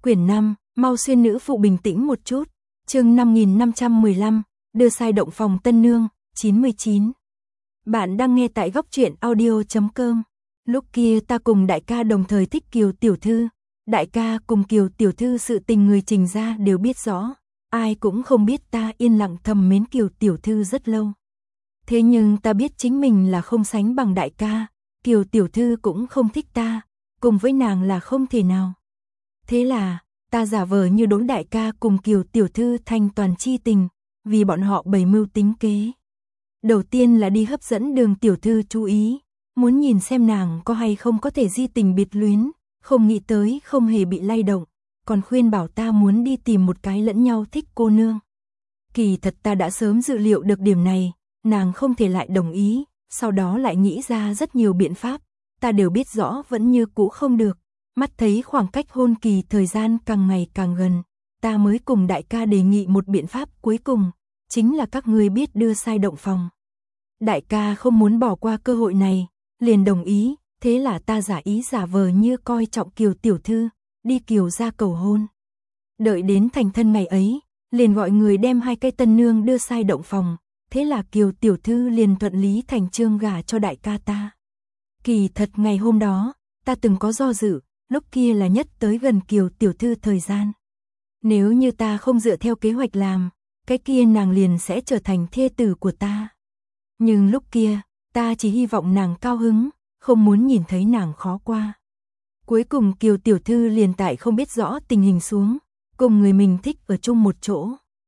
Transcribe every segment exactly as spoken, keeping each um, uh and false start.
Quyển năm, mau xuyên nữ phụ bình tĩnh một chút. Chương năm nghìn năm trăm mười lăm, đưa sai động phòng tân nương, chín mươi chín. Bạn đang nghe tại góc truyện audio chấm com. Lúc kia ta cùng đại ca đồng thời thích Kiều tiểu thư. Đại ca cùng Kiều tiểu thư sự tình người Trình gia đều biết rõ. Ai cũng không biết ta yên lặng thầm mến Kiều tiểu thư rất lâu. Thế nhưng ta biết chính mình là không sánh bằng đại ca. Kiều tiểu thư cũng không thích ta. Cùng với nàng là không thể nào. Thế là, ta giả vờ như đối đại ca cùng Kiều tiểu thư thanh toàn chi tình, vì bọn họ bày mưu tính kế. Đầu tiên là đi hấp dẫn Đường tiểu thư chú ý, muốn nhìn xem nàng có hay không có thể di tình biệt luyến, không nghĩ tới không hề bị lay động, còn khuyên bảo ta muốn đi tìm một cái lẫn nhau thích cô nương. Kỳ thật ta đã sớm dự liệu được điểm này, nàng không thể lại đồng ý, sau đó lại nghĩ ra rất nhiều biện pháp, ta đều biết rõ vẫn như cũ không được. Mắt thấy khoảng cách hôn kỳ thời gian càng ngày càng gần, ta mới cùng đại ca đề nghị một biện pháp cuối cùng, chính là các ngươi biết đưa sai động phòng. Đại ca không muốn bỏ qua cơ hội này, liền đồng ý, thế là ta giả ý giả vờ như coi trọng Kiều tiểu thư, đi Kiều gia cầu hôn. Đợi đến thành thân ngày ấy, liền gọi người đem hai cây tân nương đưa sai động phòng, thế là Kiều tiểu thư liền thuận lý thành chương gả cho đại ca ta. Kỳ thật ngày hôm đó, ta từng có do dự. Lúc kia là nhất tới gần Kiều tiểu thư thời gian. Nếu như ta không dựa theo kế hoạch làm, cái kia nàng liền sẽ trở thành thê tử của ta. Nhưng lúc kia, ta chỉ hy vọng nàng cao hứng, không muốn nhìn thấy nàng khó qua. Cuối cùng Kiều tiểu thư liền tại không biết rõ tình hình xuống, cùng người mình thích ở chung một chỗ.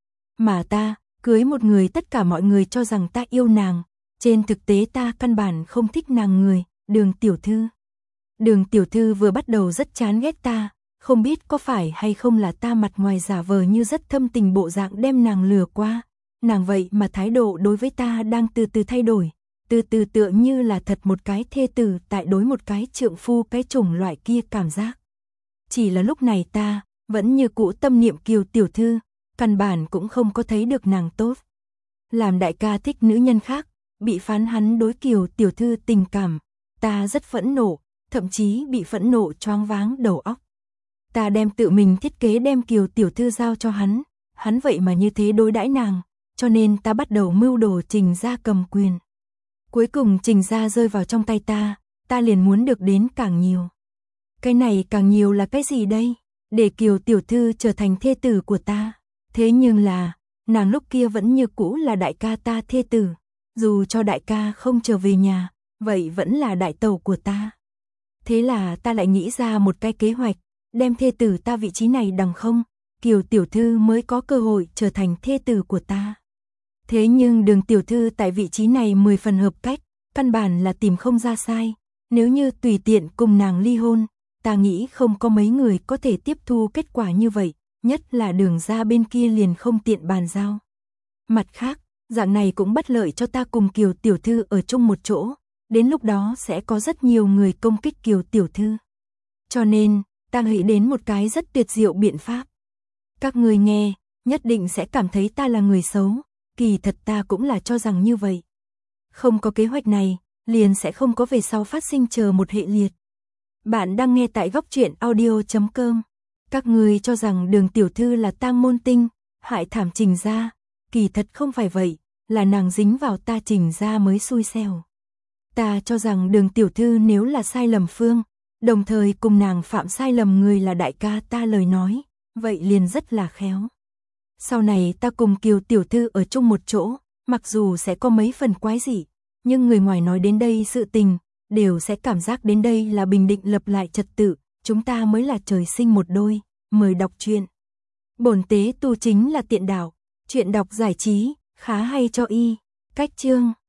Mà ta, cưới một người tất cả mọi người cho rằng ta yêu nàng, trên thực tế ta căn bản không thích nàng người, Đường tiểu thư. Đường tiểu thư vừa bắt đầu rất chán ghét ta, không biết có phải hay không là ta mặt ngoài giả vờ như rất thâm tình bộ dạng đem nàng lừa qua, nàng vậy mà thái độ đối với ta đang từ từ thay đổi, từ từ tựa như là thật một cái thê tử tại đối một cái trượng phu cái chủng loại kia cảm giác. Chỉ là lúc này ta, vẫn như cũ tâm niệm Kiều tiểu thư, căn bản cũng không có thấy được nàng tốt. Làm đại ca thích nữ nhân khác, bị phán hắn đối Kiều tiểu thư tình cảm, ta rất phẫn nộ. Thậm chí bị phẫn nộ choáng váng đầu óc. Ta đem tự mình thiết kế đem Kiều tiểu thư giao cho hắn, hắn vậy mà như thế đối đãi nàng, cho nên ta bắt đầu mưu đồ Trình gia cầm quyền. Cuối cùng Trình gia rơi vào trong tay ta, ta liền muốn được đến càng nhiều. Cái này càng nhiều là cái gì đây? Để Kiều tiểu thư trở thành thê tử của ta. Thế nhưng là, nàng lúc kia vẫn như cũ là đại ca ta thê tử, dù cho đại ca không trở về nhà, vậy vẫn là đại tẩu của ta. Thế là ta lại nghĩ ra một cái kế hoạch, đem thê tử ta vị trí này đằng không, Kiều tiểu thư mới có cơ hội trở thành thê tử của ta. Thế nhưng Đường tiểu thư tại vị trí này mười phần hợp cách, căn bản là tìm không ra sai, nếu như tùy tiện cùng nàng ly hôn, ta nghĩ không có mấy người có thể tiếp thu kết quả như vậy, nhất là Đường gia bên kia liền không tiện bàn giao. Mặt khác, dạng này cũng bất lợi cho ta cùng Kiều tiểu thư ở chung một chỗ. Đến lúc đó sẽ có rất nhiều người công kích Kiều tiểu thư. Cho nên, ta nghĩ đến một cái rất tuyệt diệu biện pháp. Các người nghe, nhất định sẽ cảm thấy ta là người xấu, kỳ thật ta cũng là cho rằng như vậy. Không có kế hoạch này, liền sẽ không có về sau phát sinh chờ một hệ liệt. Bạn đang nghe tại góc truyện audio chấm com. Các người cho rằng Đường tiểu thư là tang môn tinh, hại thảm Trình gia, kỳ thật không phải vậy, là nàng dính vào ta Trình gia mới xui xẻo. Ta cho rằng Đường tiểu thư nếu là sai lầm phương, đồng thời cùng nàng phạm sai lầm người là đại ca ta lời nói, vậy liền rất là khéo. Sau này ta cùng Kiều tiểu thư ở chung một chỗ, mặc dù sẽ có mấy phần quái dị, nhưng người ngoài nói đến đây sự tình, đều sẽ cảm giác đến đây là bình định lập lại trật tự, chúng ta mới là trời sinh một đôi, mời đọc truyện. Bổn tế tu chính là tiện đạo, chuyện đọc giải trí, khá hay cho y, cách chương.